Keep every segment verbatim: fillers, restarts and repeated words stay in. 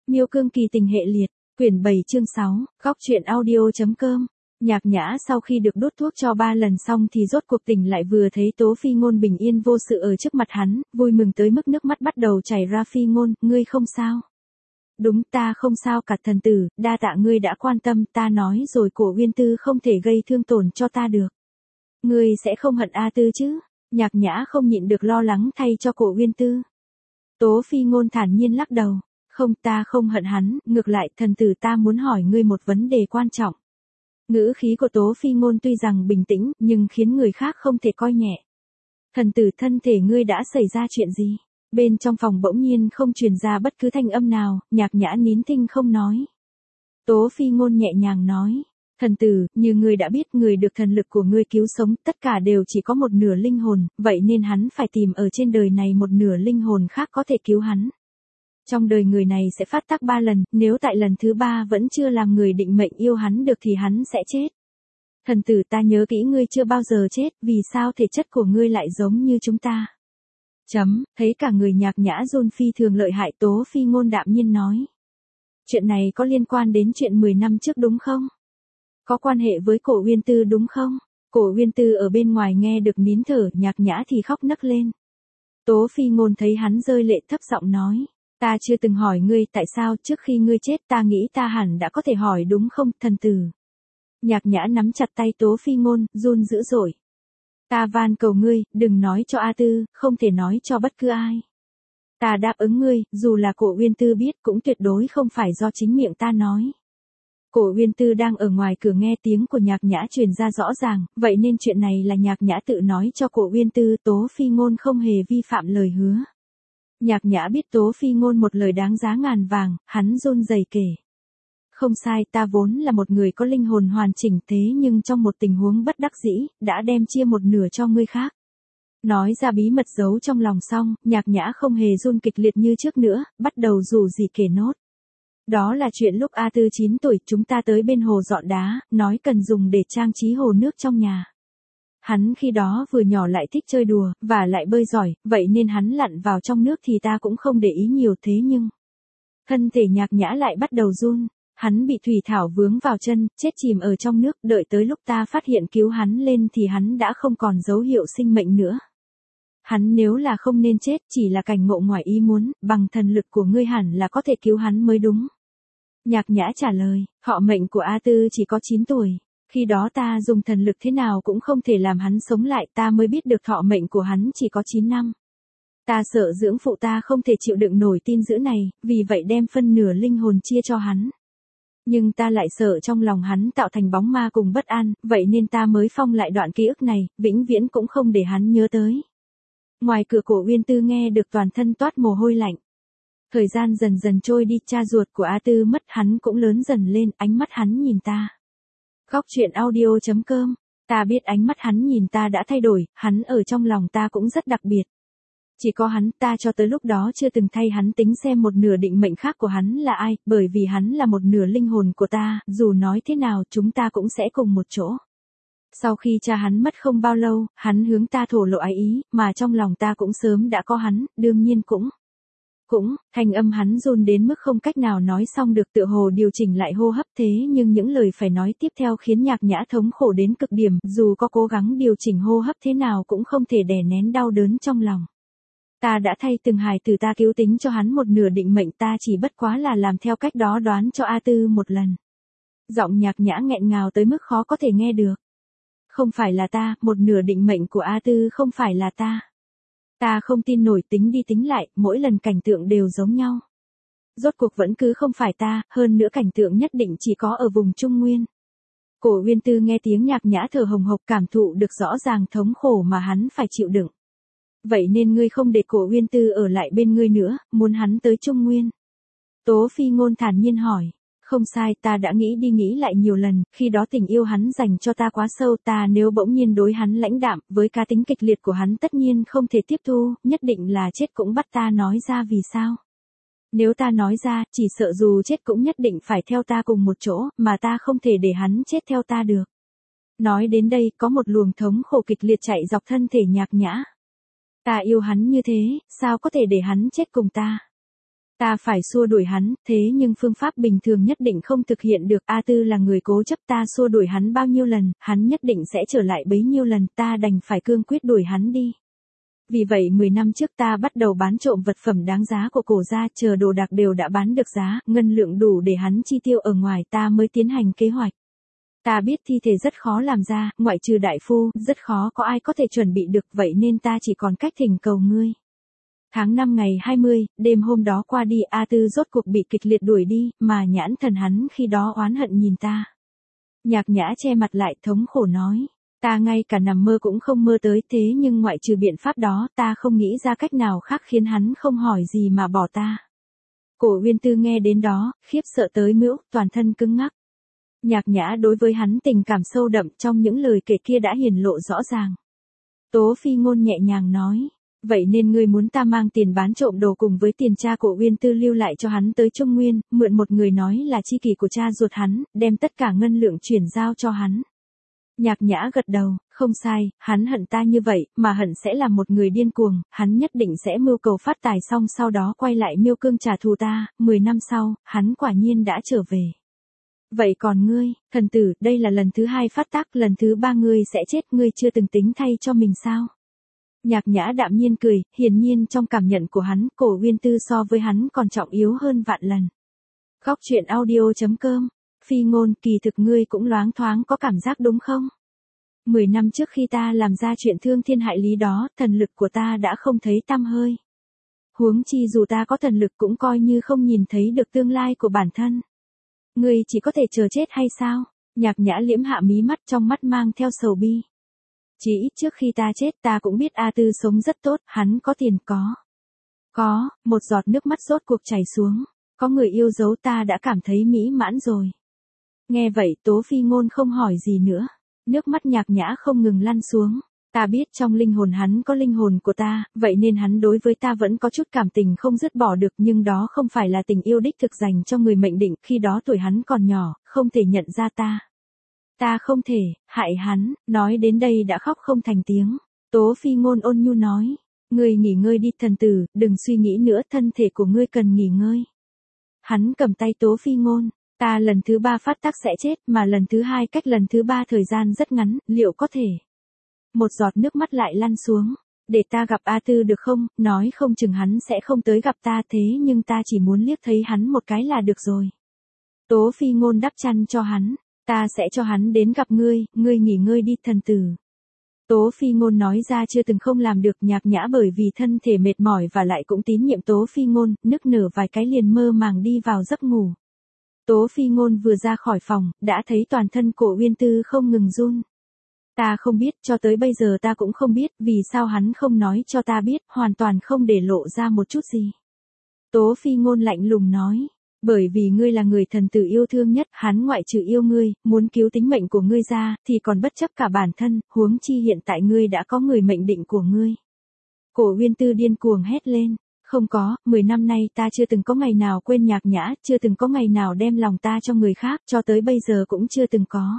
Miêu Cương Kỳ tình hệ liệt, quyển bảy chương sáu, góc truyện audio.com. Nhạc Nhã sau khi được đốt thuốc cho ba lần xong thì rốt cuộc tỉnh lại, vừa thấy Tố Phi Ngôn bình yên vô sự ở trước mặt hắn, vui mừng tới mức nước mắt bắt đầu chảy ra. Phi Ngôn, ngươi không sao? Đúng, ta không sao cả thần tử, đa tạ ngươi đã quan tâm, ta nói rồi Cổ Uyên Tư không thể gây thương tổn cho ta được. Ngươi sẽ không hận A Tư chứ? Nhạc Nhã không nhịn được lo lắng thay cho Cổ Uyên Tư. Tố Phi Ngôn thản nhiên lắc đầu. Không, ta không hận hắn, ngược lại thần tử ta muốn hỏi ngươi một vấn đề quan trọng. Ngữ khí của Tố Phi Ngôn tuy rằng bình tĩnh, nhưng khiến người khác không thể coi nhẹ. Thần tử, thân thể ngươi đã xảy ra chuyện gì? Bên trong phòng bỗng nhiên không truyền ra bất cứ thanh âm nào, Nhạc Nhã nín thinh không nói. Tố Phi Ngôn nhẹ nhàng nói. Thần tử, như ngươi đã biết, người được thần lực của ngươi cứu sống, tất cả đều chỉ có một nửa linh hồn, vậy nên hắn phải tìm ở trên đời này một nửa linh hồn khác có thể cứu hắn. Trong đời người này sẽ phát tác ba lần, nếu tại lần thứ ba vẫn chưa làm người định mệnh yêu hắn được thì hắn sẽ chết. Thần tử, ta nhớ kỹ ngươi chưa bao giờ chết, vì sao thể chất của ngươi lại giống như chúng ta? Chấm, thấy cả người Nhạc Nhã run phi thường lợi hại. Tố Phi Ngôn đạm nhiên nói. Chuyện này có liên quan đến chuyện mười năm trước đúng không? Có quan hệ với Cổ Uyên Tư đúng không? Cổ Uyên Tư ở bên ngoài nghe được nín thở, Nhạc Nhã thì khóc nấc lên. Tố Phi Ngôn thấy hắn rơi lệ thấp giọng nói. Ta chưa từng hỏi ngươi tại sao, trước khi ngươi chết ta nghĩ ta hẳn đã có thể hỏi đúng không, thần tử? Nhạc Nhã nắm chặt tay Tố Phi Ngôn, run dữ dội. Ta van cầu ngươi, đừng nói cho A Tư, không thể nói cho bất cứ ai. Ta đáp ứng ngươi, dù là Cổ Uyên Tư biết cũng tuyệt đối không phải do chính miệng ta nói. Cổ Uyên Tư đang ở ngoài cửa nghe tiếng của Nhạc Nhã truyền ra rõ ràng, vậy nên chuyện này là Nhạc Nhã tự nói cho Cổ Uyên Tư. Tố Phi Ngôn không hề vi phạm lời hứa. Nhạc Nhã biết Tố Phi Ngôn một lời đáng giá ngàn vàng, hắn run rẩy kể. Không sai, ta vốn là một người có linh hồn hoàn chỉnh, thế nhưng trong một tình huống bất đắc dĩ, đã đem chia một nửa cho người khác. Nói ra bí mật giấu trong lòng xong, Nhạc Nhã không hề run kịch liệt như trước nữa, bắt đầu rủ rỉ kể nốt. Đó là chuyện lúc A Tư chín tuổi, chúng ta tới bên hồ dọn đá, nói cần dùng để trang trí hồ nước trong nhà. Hắn khi đó vừa nhỏ lại thích chơi đùa, và lại bơi giỏi, vậy nên hắn lặn vào trong nước thì ta cũng không để ý nhiều, thế nhưng... Thân thể Nhạc Nhã lại bắt đầu run, hắn bị thủy thảo vướng vào chân, chết chìm ở trong nước, đợi tới lúc ta phát hiện cứu hắn lên thì hắn đã không còn dấu hiệu sinh mệnh nữa. Hắn nếu là không nên chết, chỉ là cảnh ngộ ngoài ý muốn, bằng thần lực của ngươi hẳn là có thể cứu hắn mới đúng. Nhạc Nhã trả lời, thọ mệnh của A Tư chỉ có chín tuổi. Khi đó ta dùng thần lực thế nào cũng không thể làm hắn sống lại, ta mới biết được thọ mệnh của hắn chỉ có chín năm. Ta sợ dưỡng phụ ta không thể chịu đựng nổi tin dữ này, vì vậy đem phân nửa linh hồn chia cho hắn. Nhưng ta lại sợ trong lòng hắn tạo thành bóng ma cùng bất an, vậy nên ta mới phong lại đoạn ký ức này, vĩnh viễn cũng không để hắn nhớ tới. Ngoài cửa Cổ Uyên Tư nghe được toàn thân toát mồ hôi lạnh. Thời gian dần dần trôi đi, cha ruột của A Tư mất, hắn cũng lớn dần lên, ánh mắt hắn nhìn ta. Góc truyện audio.com, ta biết ánh mắt hắn nhìn ta đã thay đổi, hắn ở trong lòng ta cũng rất đặc biệt. Chỉ có hắn, ta cho tới lúc đó chưa từng thay hắn tính xem một nửa định mệnh khác của hắn là ai, bởi vì hắn là một nửa linh hồn của ta, dù nói thế nào chúng ta cũng sẽ cùng một chỗ. Sau khi cha hắn mất không bao lâu, hắn hướng ta thổ lộ ái ý, mà trong lòng ta cũng sớm đã có hắn, đương nhiên cũng... Cũng, thanh âm hắn run đến mức không cách nào nói xong được, tựa hồ điều chỉnh lại hô hấp, thế nhưng những lời phải nói tiếp theo khiến Nhạc Nhã thống khổ đến cực điểm, dù có cố gắng điều chỉnh hô hấp thế nào cũng không thể đè nén đau đớn trong lòng. Ta đã thay từng hài tử ta cứu tính cho hắn một nửa định mệnh, ta chỉ bất quá là làm theo cách đó đoán cho A Tư một lần. Giọng Nhạc Nhã nghẹn ngào tới mức khó có thể nghe được. Không phải là ta, một nửa định mệnh của A Tư không phải là ta. Ta không tin nổi, tính đi tính lại, mỗi lần cảnh tượng đều giống nhau. Rốt cuộc vẫn cứ không phải ta, hơn nữa cảnh tượng nhất định chỉ có ở vùng Trung Nguyên. Cổ Uyên Tư nghe tiếng Nhạc Nhã thở hồng hộc, cảm thụ được rõ ràng thống khổ mà hắn phải chịu đựng. Vậy nên ngươi không để Cổ Uyên Tư ở lại bên ngươi nữa, muốn hắn tới Trung Nguyên. Tố Phi Ngôn thản nhiên hỏi. Không sai, ta đã nghĩ đi nghĩ lại nhiều lần, khi đó tình yêu hắn dành cho ta quá sâu, ta nếu bỗng nhiên đối hắn lãnh đạm, với cá tính kịch liệt của hắn tất nhiên không thể tiếp thu, nhất định là chết cũng bắt ta nói ra vì sao. Nếu ta nói ra, chỉ sợ dù chết cũng nhất định phải theo ta cùng một chỗ, mà ta không thể để hắn chết theo ta được. Nói đến đây, có một luồng thống khổ kịch liệt chạy dọc thân thể Nhạc Nhã. Ta yêu hắn như thế, sao có thể để hắn chết cùng ta? Ta phải xua đuổi hắn, thế nhưng phương pháp bình thường nhất định không thực hiện được. A Tư là người cố chấp, ta xua đuổi hắn bao nhiêu lần, hắn nhất định sẽ trở lại bấy nhiêu lần, ta đành phải cương quyết đuổi hắn đi. Vì vậy mười năm trước ta bắt đầu bán trộm vật phẩm đáng giá của cổ gia, chờ đồ đạc đều đã bán được giá, ngân lượng đủ để hắn chi tiêu ở ngoài, ta mới tiến hành kế hoạch. Ta biết thi thể rất khó làm ra, ngoại trừ đại phu, rất khó có ai có thể chuẩn bị được, vậy nên ta chỉ còn cách thỉnh cầu ngươi. Tháng năm ngày hai mươi, đêm hôm đó qua đi, A Tư rốt cuộc bị kịch liệt đuổi đi, mà nhãn thần hắn khi đó oán hận nhìn ta. Nhạc Nhã che mặt lại thống khổ nói. Ta ngay cả nằm mơ cũng không mơ tới, thế nhưng ngoại trừ biện pháp đó, ta không nghĩ ra cách nào khác khiến hắn không hỏi gì mà bỏ ta. Cổ Uyên Tư nghe đến đó, khiếp sợ tới mữu, toàn thân cứng ngắc. Nhạc Nhã đối với hắn tình cảm sâu đậm, trong những lời kể kia đã hiển lộ rõ ràng. Tố Phi Ngôn nhẹ nhàng nói. Vậy nên ngươi muốn ta mang tiền bán trộm đồ cùng với tiền cha của Uyên Tư lưu lại cho hắn tới Trung Nguyên, mượn một người nói là chi kỷ của cha ruột hắn, đem tất cả ngân lượng chuyển giao cho hắn. Nhạc Nhã gật đầu, không sai, hắn hận ta như vậy, mà hận sẽ là một người điên cuồng, hắn nhất định sẽ mưu cầu phát tài xong sau đó quay lại Miêu Cương trả thù ta. Mười năm sau, hắn quả nhiên đã trở về. Vậy còn ngươi, thần tử, đây là lần thứ hai phát tác, lần thứ ba ngươi sẽ chết, ngươi chưa từng tính thay cho mình sao? Nhạc Nhã đạm nhiên cười, hiển nhiên trong cảm nhận của hắn, Cổ Uyên Tư so với hắn còn trọng yếu hơn vạn lần. Góc truyện audio chấm com. Phi Ngôn, kỳ thực ngươi cũng loáng thoáng có cảm giác đúng không? Mười năm trước khi ta làm ra chuyện thương thiên hại lý đó, thần lực của ta đã không thấy tăm hơi. Huống chi dù ta có thần lực cũng coi như không nhìn thấy được tương lai của bản thân. Ngươi chỉ có thể chờ chết hay sao? Nhạc Nhã liễm hạ mí mắt, trong mắt mang theo sầu bi. Chỉ ít trước khi ta chết ta cũng biết A Tư sống rất tốt, hắn có tiền có. Có, một giọt nước mắt rốt cuộc chảy xuống. Có người yêu dấu ta đã cảm thấy mỹ mãn rồi. Nghe vậy Tố Phi Ngôn không hỏi gì nữa. Nước mắt Nhạc Nhã không ngừng lăn xuống. Ta biết trong linh hồn hắn có linh hồn của ta, vậy nên hắn đối với ta vẫn có chút cảm tình không dứt bỏ được, nhưng đó không phải là tình yêu đích thực dành cho người mệnh định, khi đó tuổi hắn còn nhỏ, không thể nhận ra ta. Ta không thể hại hắn, nói đến đây đã khóc không thành tiếng. Tố Phi Ngôn ôn nhu nói, ngươi nghỉ ngơi đi thần tử, đừng suy nghĩ nữa, thân thể của ngươi cần nghỉ ngơi. Hắn cầm tay Tố Phi Ngôn, ta lần thứ ba phát tác sẽ chết, mà lần thứ hai cách lần thứ ba thời gian rất ngắn, liệu có thể? Một giọt nước mắt lại lăn xuống, để ta gặp A Tư được không, nói không chừng hắn sẽ không tới gặp ta, thế nhưng ta chỉ muốn liếc thấy hắn một cái là được rồi. Tố Phi Ngôn đắp chăn cho hắn. Ta sẽ cho hắn đến gặp ngươi, ngươi nghỉ ngơi đi thần tử. Tố Phi Ngôn nói ra chưa từng không làm được. Nhạc Nhã bởi vì thân thể mệt mỏi và lại cũng tín nhiệm Tố Phi Ngôn, nức nở vài cái liền mơ màng đi vào giấc ngủ. Tố Phi Ngôn vừa ra khỏi phòng, đã thấy toàn thân Cổ Uyên Tư không ngừng run. Ta không biết, cho tới bây giờ ta cũng không biết, vì sao hắn không nói cho ta biết, hoàn toàn không để lộ ra một chút gì. Tố Phi Ngôn lạnh lùng nói. Bởi vì ngươi là người thần tử yêu thương nhất, hắn ngoại trừ yêu ngươi, muốn cứu tính mệnh của ngươi ra, thì còn bất chấp cả bản thân, huống chi hiện tại ngươi đã có người mệnh định của ngươi. Cổ Uyên Tư điên cuồng hét lên, không có, mười năm nay ta chưa từng có ngày nào quên Nhạc Nhã, chưa từng có ngày nào đem lòng ta cho người khác, cho tới bây giờ cũng chưa từng có.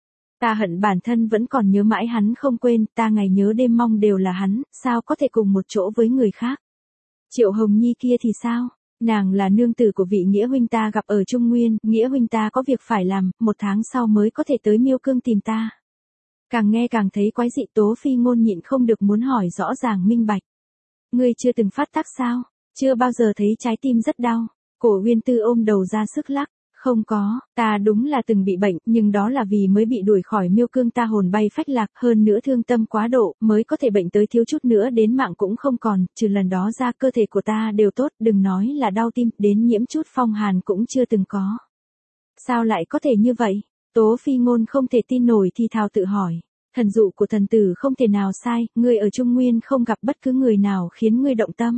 Ta hận bản thân vẫn còn nhớ mãi hắn không quên, ta ngày nhớ đêm mong đều là hắn, sao có thể cùng một chỗ với người khác. Triệu Hồng Nhi kia thì sao? Nàng là nương tử của vị nghĩa huynh ta gặp ở Trung Nguyên, nghĩa huynh ta có việc phải làm, một tháng sau mới có thể tới Miêu Cương tìm ta. Càng nghe càng thấy quái dị. Tố Phi Ngôn nhịn không được muốn hỏi rõ ràng minh bạch. Ngươi chưa từng phát tác sao? Chưa bao giờ thấy trái tim rất đau. Cổ Uyên Tư ôm đầu ra sức lắc. Không có, ta đúng là từng bị bệnh, nhưng đó là vì mới bị đuổi khỏi Miêu Cương ta hồn bay phách lạc, hơn nữa thương tâm quá độ, mới có thể bệnh tới thiếu chút nữa đến mạng cũng không còn, trừ lần đó ra cơ thể của ta đều tốt, đừng nói là đau tim, đến nhiễm chút phong hàn cũng chưa từng có. Sao lại có thể như vậy? Tố Phi Ngôn không thể tin nổi thì thào tự hỏi. Thần dụ của thần tử không thể nào sai, ngươi ở Trung Nguyên không gặp bất cứ người nào khiến ngươi động tâm.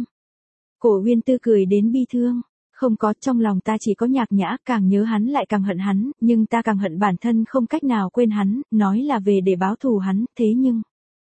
Cổ Uyên Tư cười đến bi thương. Không có, trong lòng ta chỉ có Nhạc Nhã, càng nhớ hắn lại càng hận hắn, nhưng ta càng hận bản thân không cách nào quên hắn, nói là về để báo thù hắn, thế nhưng...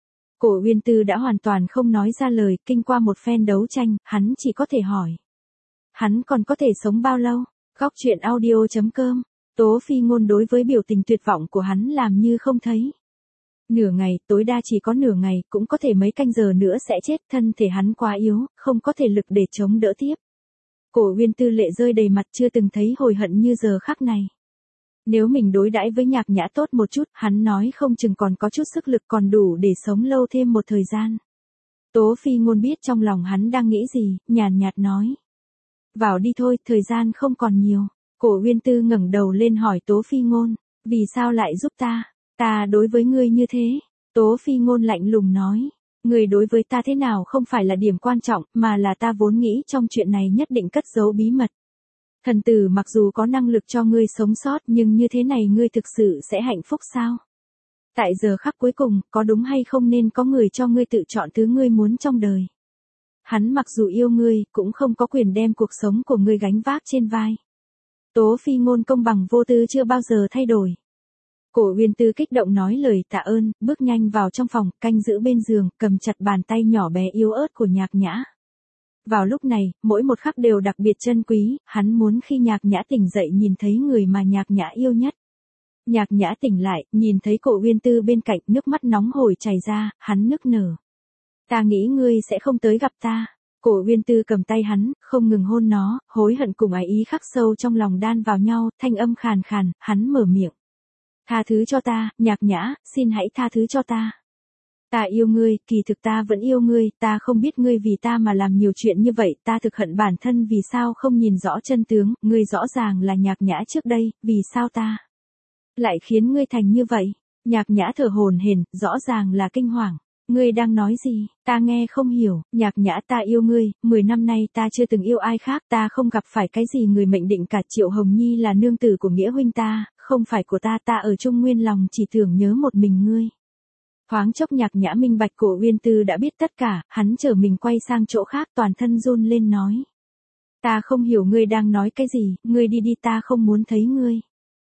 Cổ Uyên Tư đã hoàn toàn không nói ra lời, kinh qua một phen đấu tranh, hắn chỉ có thể hỏi. Hắn còn có thể sống bao lâu? Góc truyện audio chấm com. Tố Phi Ngôn đối với biểu tình tuyệt vọng của hắn làm như không thấy. Nửa ngày, tối đa chỉ có nửa ngày, cũng có thể mấy canh giờ nữa sẽ chết, thân thể hắn quá yếu, không có thể lực để chống đỡ tiếp. Cổ Uyên Tư lệ rơi đầy mặt, chưa từng thấy hồi hận như giờ khắc này. Nếu mình đối đãi với Nhạc Nhã tốt một chút, hắn nói không chừng còn có chút sức lực, còn đủ để sống lâu thêm một thời gian. Tố Phi Ngôn biết trong lòng hắn đang nghĩ gì, nhàn nhạt nói. Vào đi thôi, thời gian không còn nhiều. Cổ Uyên Tư ngẩng đầu lên hỏi Tố Phi Ngôn, vì sao lại giúp ta? Ta đối với ngươi như thế. Tố Phi Ngôn lạnh lùng nói, ngươi đối với ta thế nào không phải là điểm quan trọng, mà là ta vốn nghĩ trong chuyện này nhất định cất giấu bí mật. Thần tử mặc dù có năng lực cho ngươi sống sót, nhưng như thế này ngươi thực sự sẽ hạnh phúc sao? Tại giờ khắc cuối cùng, có đúng hay không nên có người cho ngươi tự chọn thứ ngươi muốn trong đời. Hắn mặc dù yêu ngươi, cũng không có quyền đem cuộc sống của ngươi gánh vác trên vai. Tố Phi Ngôn công bằng vô tư chưa bao giờ thay đổi. Cổ Uyên Tư kích động nói lời tạ ơn, bước nhanh vào trong phòng, canh giữ bên giường, cầm chặt bàn tay nhỏ bé yếu ớt của Nhạc Nhã. Vào lúc này, mỗi một khắc đều đặc biệt trân quý, hắn muốn khi Nhạc Nhã tỉnh dậy nhìn thấy người mà Nhạc Nhã yêu nhất. Nhạc Nhã tỉnh lại, nhìn thấy Cổ Uyên Tư bên cạnh, nước mắt nóng hổi chảy ra, hắn nức nở. Ta nghĩ ngươi sẽ không tới gặp ta. Cổ Uyên Tư cầm tay hắn, không ngừng hôn nó, hối hận cùng ái ý khắc sâu trong lòng đan vào nhau, thanh âm khàn khàn, hắn mở miệng. Tha thứ cho ta, Nhạc Nhã, xin hãy tha thứ cho ta. Ta yêu ngươi, kỳ thực ta vẫn yêu ngươi, ta không biết ngươi vì ta mà làm nhiều chuyện như vậy, ta thực hận bản thân vì sao không nhìn rõ chân tướng, ngươi rõ ràng là Nhạc Nhã trước đây, vì sao ta lại khiến ngươi thành như vậy? Nhạc Nhã thở hổn hển, rõ ràng là kinh hoàng. Ngươi đang nói gì? Ta nghe không hiểu. Nhạc Nhã, ta yêu ngươi, mười năm nay ta chưa từng yêu ai khác, ta không gặp phải cái gì người mệnh định cả. Triệu Hồng Nhi là nương tử của Nghĩa huynh ta, không phải của ta, ta ở Trung Nguyên lòng chỉ tưởng nhớ một mình ngươi. Thoáng chốc Nhạc Nhã minh bạch, Cổ Uyên Tư đã biết tất cả, hắn chở mình quay sang chỗ khác, toàn thân run lên nói. Ta không hiểu ngươi đang nói cái gì, ngươi đi đi, ta không muốn thấy ngươi.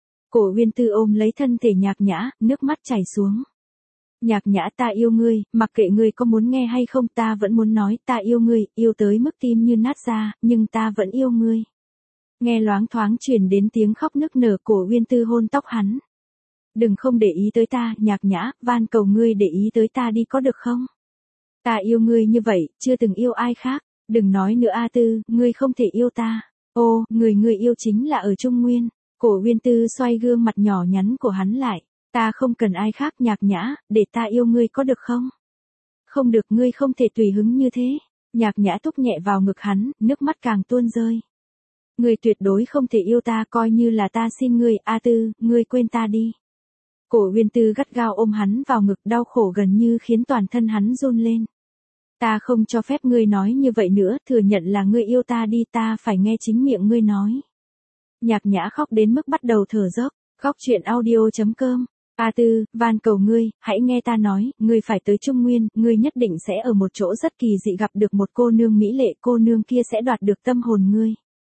Cổ Uyên Tư ôm lấy thân thể Nhạc Nhã, nước mắt chảy xuống. Nhạc Nhã, ta yêu ngươi, mặc kệ ngươi có muốn nghe hay không, ta vẫn muốn nói, ta yêu ngươi, yêu tới mức tim như nát ra, nhưng ta vẫn yêu ngươi. Nghe loáng thoáng truyền đến tiếng khóc nức nở, Cổ Uyên Tư hôn tóc hắn. Đừng không để ý tới ta, Nhạc Nhã, van cầu ngươi để ý tới ta đi có được không? Ta yêu ngươi như vậy, chưa từng yêu ai khác, đừng nói nữa A Tư, ngươi không thể yêu ta. Ô, người ngươi yêu chính là ở Trung Nguyên. Cổ Uyên Tư xoay gương mặt nhỏ nhắn của hắn lại. Ta không cần ai khác, Nhạc Nhã, để ta yêu ngươi có được không? Không được, ngươi không thể tùy hứng như thế. Nhạc Nhã thúc nhẹ vào ngực hắn, nước mắt càng tuôn rơi. Ngươi tuyệt đối không thể yêu ta, coi như là ta xin ngươi, A Tư, ngươi quên ta đi. Cổ Uyên Tư gắt gao ôm hắn vào ngực, đau khổ gần như khiến toàn thân hắn run lên. Ta không cho phép ngươi nói như vậy nữa, thừa nhận là ngươi yêu ta đi, ta phải nghe chính miệng ngươi nói. Nhạc Nhã khóc đến mức bắt đầu thở dốc. Góc truyện audio chấm com. A Tư, van cầu ngươi, hãy nghe ta nói, ngươi phải tới Trung Nguyên, ngươi nhất định sẽ ở một chỗ rất kỳ dị gặp được một cô nương mỹ lệ, cô nương kia sẽ đoạt được tâm hồn ngươi.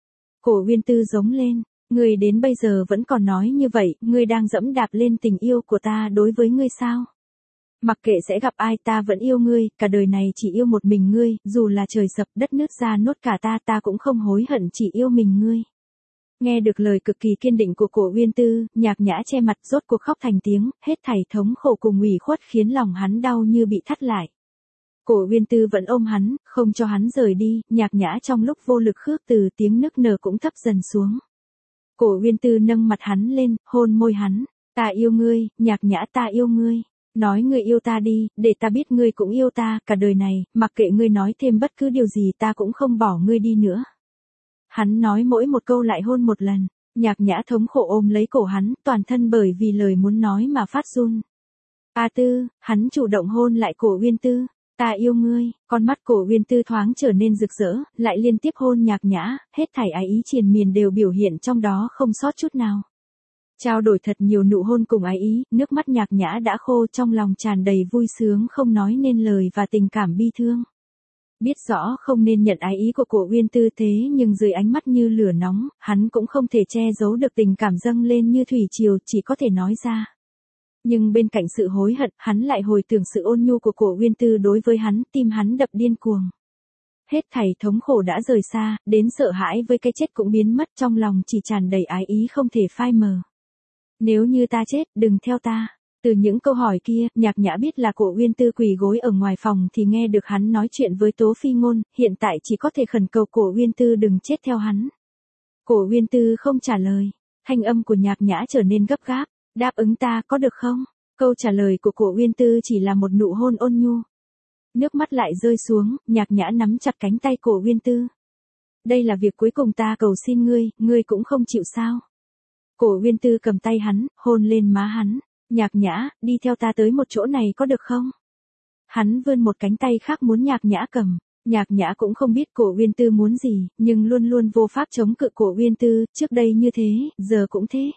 Cổ Uyên Tư giống lên, ngươi đến bây giờ vẫn còn nói như vậy, ngươi đang dẫm đạp lên tình yêu của ta đối với ngươi sao? Mặc kệ sẽ gặp ai, ta vẫn yêu ngươi, cả đời này chỉ yêu một mình ngươi, dù là trời sập đất nứt ra nốt cả ta, ta cũng không hối hận chỉ yêu mình ngươi. Nghe được lời cực kỳ kiên định của Cổ Uyên Tư, Nhạc Nhã che mặt rốt cuộc khóc thành tiếng, hết thảy thống khổ cùng ủy khuất khiến lòng hắn đau như bị thắt lại. Cổ Uyên Tư vẫn ôm hắn, không cho hắn rời đi, Nhạc Nhã trong lúc vô lực khước từ, tiếng nức nở cũng thấp dần xuống. Cổ Uyên Tư nâng mặt hắn lên, hôn môi hắn, ta yêu ngươi, Nhạc Nhã, ta yêu ngươi. Nói ngươi yêu ta đi, để ta biết ngươi cũng yêu ta, cả đời này, mặc kệ ngươi nói thêm bất cứ điều gì ta cũng không bỏ ngươi đi nữa. Hắn nói mỗi một câu lại hôn một lần, Nhạc Nhã thống khổ ôm lấy cổ hắn, toàn thân bởi vì lời muốn nói mà phát run. A Tư, hắn chủ động hôn lại Cổ Uyên Tư, ta yêu ngươi, con mắt Cổ Uyên Tư thoáng trở nên rực rỡ, lại liên tiếp hôn Nhạc Nhã, hết thảy ái ý triền miên đều biểu hiện trong đó không sót chút nào. Trao đổi thật nhiều nụ hôn cùng ái ý, nước mắt Nhạc Nhã đã khô, trong lòng tràn đầy vui sướng không nói nên lời và tình cảm bi thương. Biết rõ không nên nhận ái ý của Cổ Uyên Tư thế nhưng dưới ánh mắt như lửa nóng, hắn cũng không thể che giấu được tình cảm dâng lên như thủy triều, chỉ có thể nói ra. Nhưng bên cạnh sự hối hận, hắn lại hồi tưởng sự ôn nhu của Cổ Uyên Tư đối với hắn, tim hắn đập điên cuồng. Hết thảy thống khổ đã rời xa, đến sợ hãi với cái chết cũng biến mất, trong lòng chỉ tràn đầy ái ý không thể phai mờ. Nếu như ta chết, đừng theo ta. Từ những câu hỏi kia, Nhạc Nhã biết là Cổ Uyên Tư quỳ gối ở ngoài phòng thì nghe được hắn nói chuyện với Tố Phi Ngôn, hiện tại chỉ có thể khẩn cầu Cổ Uyên Tư đừng chết theo hắn. Cổ Uyên Tư không trả lời, thanh âm của Nhạc Nhã trở nên gấp gáp, đáp ứng ta có được không? Câu trả lời của Cổ Uyên Tư chỉ là một nụ hôn ôn nhu. Nước mắt lại rơi xuống, Nhạc Nhã nắm chặt cánh tay Cổ Uyên Tư. Đây là việc cuối cùng ta cầu xin ngươi, ngươi cũng không chịu sao? Cổ Uyên Tư cầm tay hắn, hôn lên má hắn. Nhạc Nhã, đi theo ta tới một chỗ này có được không? Hắn vươn một cánh tay khác muốn Nhạc Nhã cầm. Nhạc Nhã cũng không biết Cổ Uyên Tư muốn gì, nhưng luôn luôn vô pháp chống cự Cổ Uyên Tư, trước đây như thế, giờ cũng thế.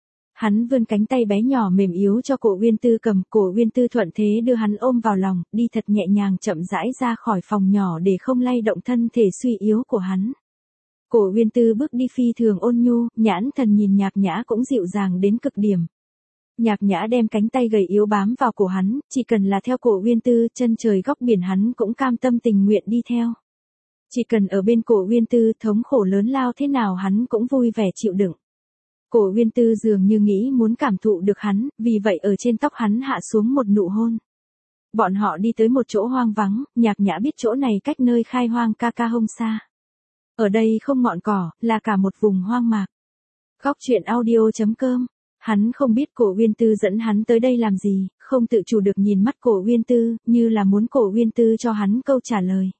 Hắn vươn cánh tay bé nhỏ mềm yếu cho Cổ Uyên Tư cầm, Cổ Uyên Tư thuận thế đưa hắn ôm vào lòng, đi thật nhẹ nhàng chậm rãi ra khỏi phòng nhỏ để không lay động thân thể suy yếu của hắn. Cổ Uyên Tư bước đi phi thường ôn nhu, nhãn thần nhìn Nhạc Nhã cũng dịu dàng đến cực điểm. Nhạc Nhã đem cánh tay gầy yếu bám vào cổ hắn, chỉ cần là theo Cổ Uyên Tư, chân trời góc biển hắn cũng cam tâm tình nguyện đi theo. Chỉ cần ở bên Cổ Uyên Tư, thống khổ lớn lao thế nào hắn cũng vui vẻ chịu đựng. Cổ Uyên Tư dường như nghĩ muốn cảm thụ được hắn, vì vậy ở trên tóc hắn hạ xuống một nụ hôn. Bọn họ đi tới một chỗ hoang vắng, Nhạc Nhã biết chỗ này cách nơi khai hoang ca ca hông xa. Ở đây không ngọn cỏ, là cả một vùng hoang mạc. Góc truyện audio chấm com. Hắn không biết Cổ Uyên Tư dẫn hắn tới đây làm gì, không tự chủ được nhìn mắt Cổ Uyên Tư, như là muốn Cổ Uyên Tư cho hắn câu trả lời.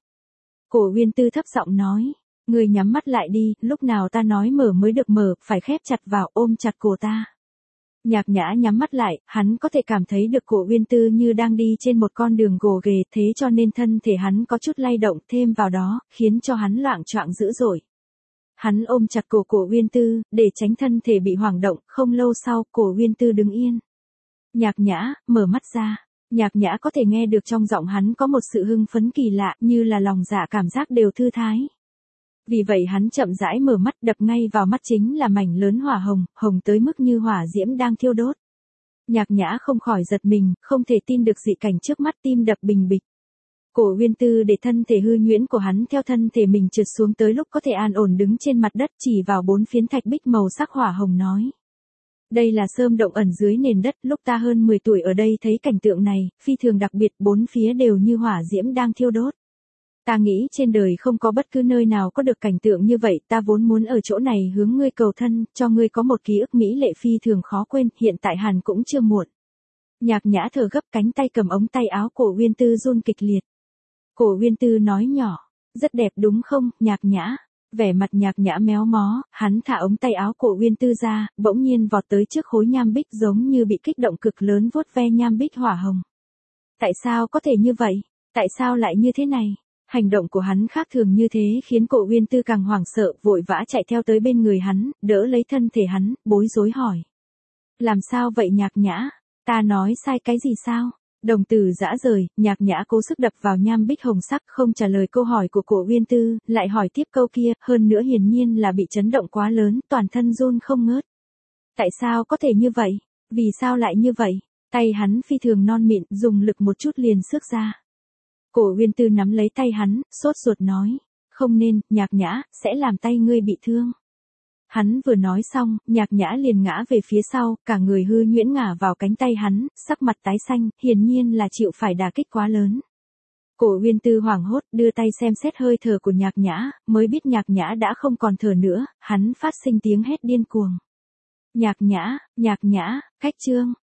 Cổ Uyên Tư thấp giọng nói, ngươi nhắm mắt lại đi, lúc nào ta nói mở mới được mở, phải khép chặt vào, ôm chặt cổ ta. Nhạc Nhã nhắm mắt lại, hắn có thể cảm thấy được Cổ Uyên Tư như đang đi trên một con đường gồ ghề, thế cho nên thân thể hắn có chút lay động, thêm vào đó, khiến cho hắn loạng choạng dữ dội. Hắn ôm chặt cổ Cổ Uyên Tư, để tránh thân thể bị hoảng động, không lâu sau, Cổ Uyên Tư đứng yên. Nhạc Nhã, mở mắt ra. Nhạc Nhã có thể nghe được trong giọng hắn có một sự hưng phấn kỳ lạ, như là lòng dạ cảm giác đều thư thái. Vì vậy hắn chậm rãi mở mắt, đập ngay vào mắt chính là mảnh lớn hỏa hồng, hồng tới mức như hỏa diễm đang thiêu đốt. Nhạc Nhã không khỏi giật mình, không thể tin được dị cảnh trước mắt, tim đập bình bịch. Cổ Uyên Tư để thân thể hư nhuyễn của hắn theo thân thể mình trượt xuống tới lúc có thể an ổn đứng trên mặt đất, chỉ vào bốn phiến thạch bích màu sắc hỏa hồng nói. Đây là xơm động ẩn dưới nền đất, lúc ta hơn mười tuổi ở đây thấy cảnh tượng này, phi thường đặc biệt, bốn phía đều như hỏa diễm đang thiêu đốt. Ta nghĩ trên đời không có bất cứ nơi nào có được cảnh tượng như vậy, ta vốn muốn ở chỗ này hướng ngươi cầu thân, cho ngươi có một ký ức mỹ lệ phi thường khó quên, hiện tại hẳn cũng chưa muộn. Nhạc Nhã thở gấp, cánh tay cầm ống tay áo Cổ Uyên Tư run kịch liệt. Cổ Uyên Tư nói nhỏ, rất đẹp đúng không, Nhạc Nhã? Vẻ mặt Nhạc Nhã méo mó, hắn thả ống tay áo Cổ Uyên Tư ra, bỗng nhiên vọt tới trước khối nham bích giống như bị kích động cực lớn vuốt ve nham bích hỏa hồng. Tại sao có thể như vậy? Tại sao lại như thế này? Hành động của hắn khác thường như thế khiến Cổ Uyên Tư càng hoảng sợ, vội vã chạy theo tới bên người hắn, đỡ lấy thân thể hắn, bối rối hỏi. Làm sao vậy Nhạc Nhã? Ta nói sai cái gì sao? Đồng tử dã rời, Nhạc Nhã cố sức đập vào nham bích hồng sắc, không trả lời câu hỏi của Cổ Uyên Tư, lại hỏi tiếp câu kia, hơn nữa hiển nhiên là bị chấn động quá lớn, toàn thân run không ngớt. Tại sao có thể như vậy? Vì sao lại như vậy? Tay hắn phi thường non mịn, dùng lực một chút liền xước ra. Cổ Uyên Tư nắm lấy tay hắn, sốt ruột nói, không nên, Nhạc Nhã, sẽ làm tay ngươi bị thương. Hắn vừa nói xong, Nhạc Nhã liền ngã về phía sau, cả người hư nhuyễn ngả vào cánh tay hắn, sắc mặt tái xanh, hiển nhiên là chịu phải đả kích quá lớn. Cổ Uyên Tư hoảng hốt, đưa tay xem xét hơi thở của Nhạc Nhã, mới biết Nhạc Nhã đã không còn thở nữa, hắn phát sinh tiếng hét điên cuồng. Nhạc Nhã, Nhạc Nhã, cách chương.